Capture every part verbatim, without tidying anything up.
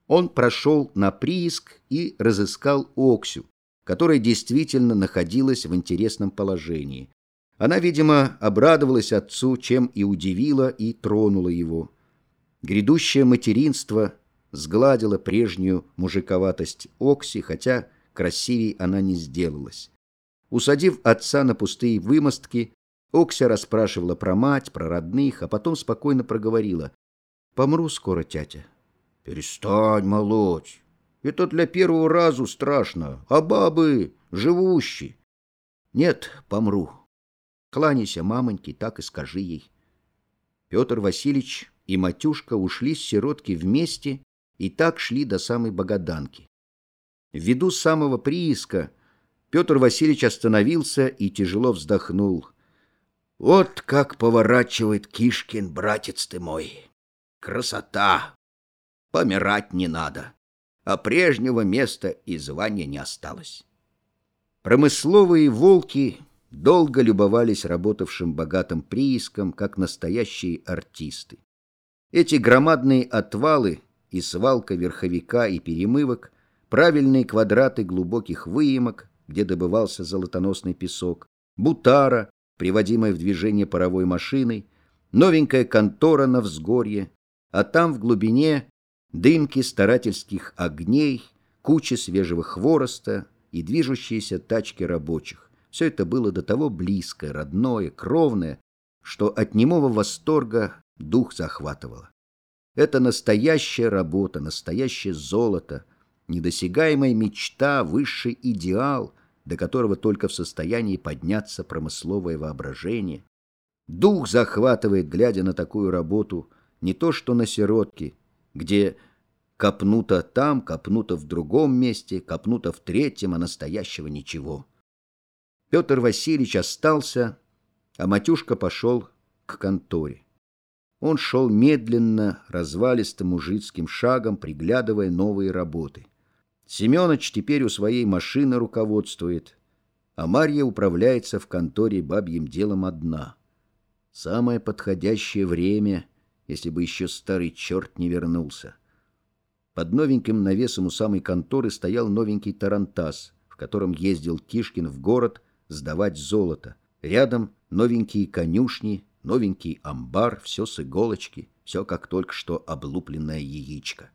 Он прошел на прииск и разыскал Оксю, которая действительно находилась в интересном положении. Она, видимо, обрадовалась отцу, чем и удивила, и тронула его. Грядущее материнство сгладило прежнюю мужиковатость Окси, хотя красивей она не сделалась. Усадив отца на пустые вымостки, Окся расспрашивала про мать, про родных, а потом спокойно проговорила: «Помру скоро, тятя». «Перестань молоть. Это для первого разу страшно, а бабы живущие». «Нет, помру. Кланяйся мамоньке, так и скажи ей». Петр Васильевич и Матюшка ушли с сиротки вместе и так шли до самой Богоданки. Ввиду самого прииска Петр Васильевич остановился и тяжело вздохнул. «Вот как поворачивает Кишкин, братец ты мой! Красота! Помирать не надо, а прежнего места и звания не осталось». Промысловые волки долго любовались работавшим богатым прииском, как настоящие артисты. Эти громадные отвалы и свалка верховика и перемывок, правильные квадраты глубоких выемок, где добывался золотоносный песок, бутара, приводимая в движение паровой машиной, новенькая контора на взгорье, а там в глубине дымки старательских огней, кучи свежего хвороста и движущиеся тачки рабочих. Все это было до того близкое, родное, кровное, что от немого восторга дух захватывало. Это настоящая работа, настоящее золото, недосягаемая мечта, высший идеал, до которого только в состоянии подняться промысловое воображение. Дух захватывает, глядя на такую работу, не то что на сиротке, где копнуто там, копнуто в другом месте, копнуто в третьем, а настоящего ничего. Петр Васильевич остался, а Матюшка пошел к конторе. Он шел медленно, развалистым мужицким шагом, приглядывая новые работы. Семеныч теперь у своей машины руководствует, а Марья управляется в конторе бабьим делом одна. Самое подходящее время, если бы еще старый черт не вернулся. Под новеньким навесом у самой конторы стоял новенький тарантас, в котором ездил Кишкин в город сдавать золото. Рядом новенькие конюшни, новенький амбар, все с иголочки, все как только что облупленное яичко.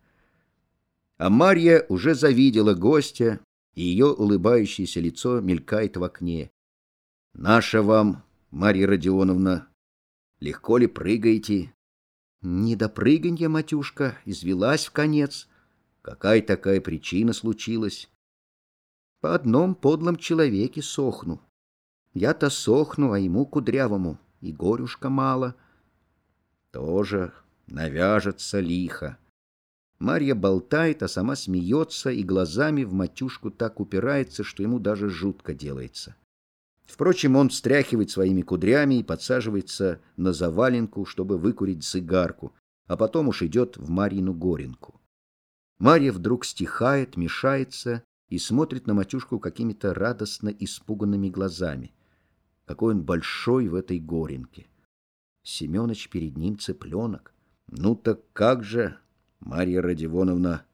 А Марья уже завидела гостя, и ее улыбающееся лицо мелькает в окне. «Наша вам, Марья Родионовна, легко ли прыгаете?» «Не до прыганья, Матюшка, извелась в конец». «Какая такая причина случилась?» «По одном подлом человеке сохну. Я-то сохну, а ему кудрявому и горюшка мало». «Тоже навяжется лихо». Марья болтает, а сама смеется и глазами в Матюшку так упирается, что ему даже жутко делается. Впрочем, он встряхивает своими кудрями и подсаживается на заваленку, чтобы выкурить цигарку, а потом уж идет в Марьину горенку. Марья вдруг стихает, мешается и смотрит на Матюшку какими-то радостно испуганными глазами. Какой он большой в этой горенке. Семеныч перед ним цыпленок. Ну так как же, Марья Родионовна?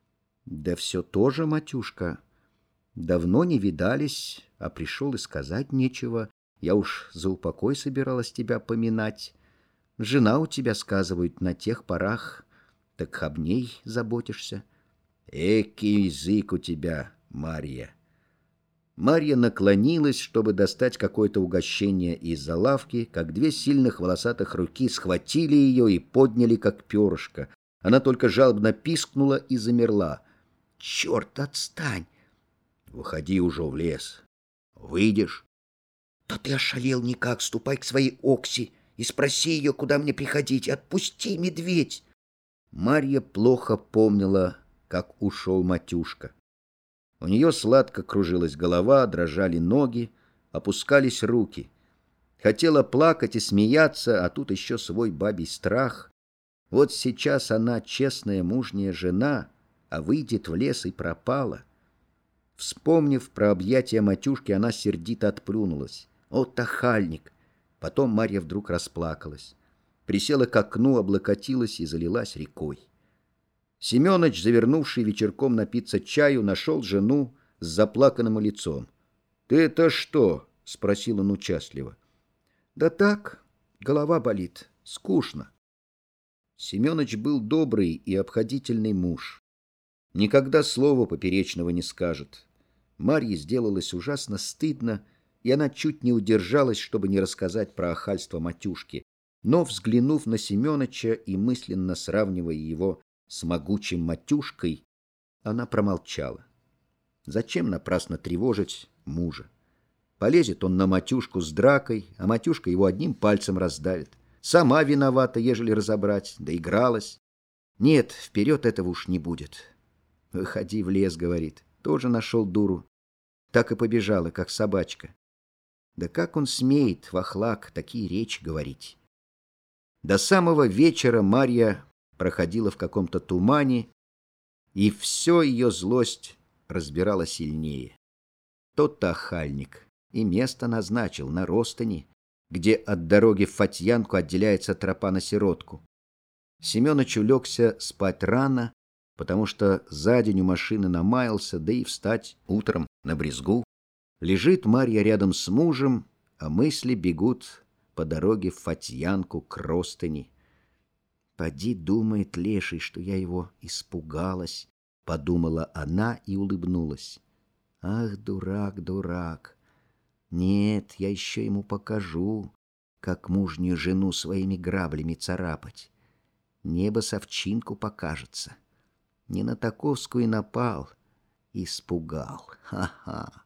Да все тоже, Матюшка. Давно не видались, а пришел и сказать нечего. Я уж за упокой собиралась тебя поминать. Жена у тебя, сказывают, на тех порах, так об ней заботишься. Экий язык у тебя, Марья. Марья наклонилась, чтобы достать какое-то угощение из-за лавки, как две сильных волосатых руки схватили ее и подняли, как перышко. Она только жалобно пискнула и замерла. «Черт, отстань!» «Выходи уже в лес. Выйдешь?» «Да ты ошалел никак, ступай к своей Окси и спроси ее, куда мне приходить. Отпусти, медведь!» Марья плохо помнила, как ушел Матюшка. У нее сладко кружилась голова, дрожали ноги, опускались руки. Хотела плакать и смеяться, а тут еще свой бабий страх. Вот сейчас она честная мужняя жена, а выйдет в лес и пропала. Вспомнив про объятия Матюшки, она сердито отплюнулась. «О, тахальник!» Потом Марья вдруг расплакалась. Присела к окну, облокотилась и залилась рекой. Семёныч, завернувший вечерком напиться чаю, нашел жену с заплаканным лицом. — Ты это что? — спросил он участливо. — Да так, голова болит, скучно. Семёныч был добрый и обходительный муж. Никогда слова поперечного не скажет. Марье сделалось ужасно стыдно, и она чуть не удержалась, чтобы не рассказать про охальство Матюшки. Но, взглянув на Семёныча и мысленно сравнивая его с могучим Матюшкой, она промолчала. Зачем напрасно тревожить мужа? Полезет он на Матюшку с дракой, а Матюшка его одним пальцем раздавит. Сама виновата, ежели разобрать, доигралась. Нет, вперед этого уж не будет. «Выходи в лес», — говорит. Тоже нашел дуру. Так и побежала, как собачка. Да как он смеет, вахлак, такие речи говорить? До самого вечера Марья проходила в каком-то тумане, и все ее злость разбирала сильнее. Тот-то охальник и место назначил на Ростани, где от дороги в Фатьянку отделяется тропа на Сиротку. Семёныч улегся спать рано, потому что за день у машины намаялся, да и встать утром на брезгу. Лежит Марья рядом с мужем, а мысли бегут по дороге в Фатьянку к Ростани. «Поди, думает леший, что я его испугалась», — подумала она и улыбнулась. «Ах, дурак, дурак! Нет, я еще ему покажу, как мужнюю жену своими граблями царапать. Небо совчинку покажется. Не на таковскую напал, испугал. Ха-ха!»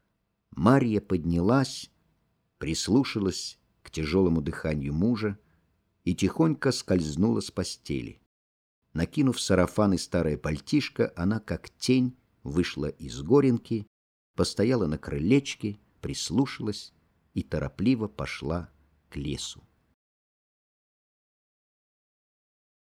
Марья поднялась, прислушалась к тяжелому дыханию мужа и тихонько скользнула с постели. Накинув сарафан и старое пальтишко, она, как тень, вышла из горенки, постояла на крылечке, прислушалась и торопливо пошла к лесу.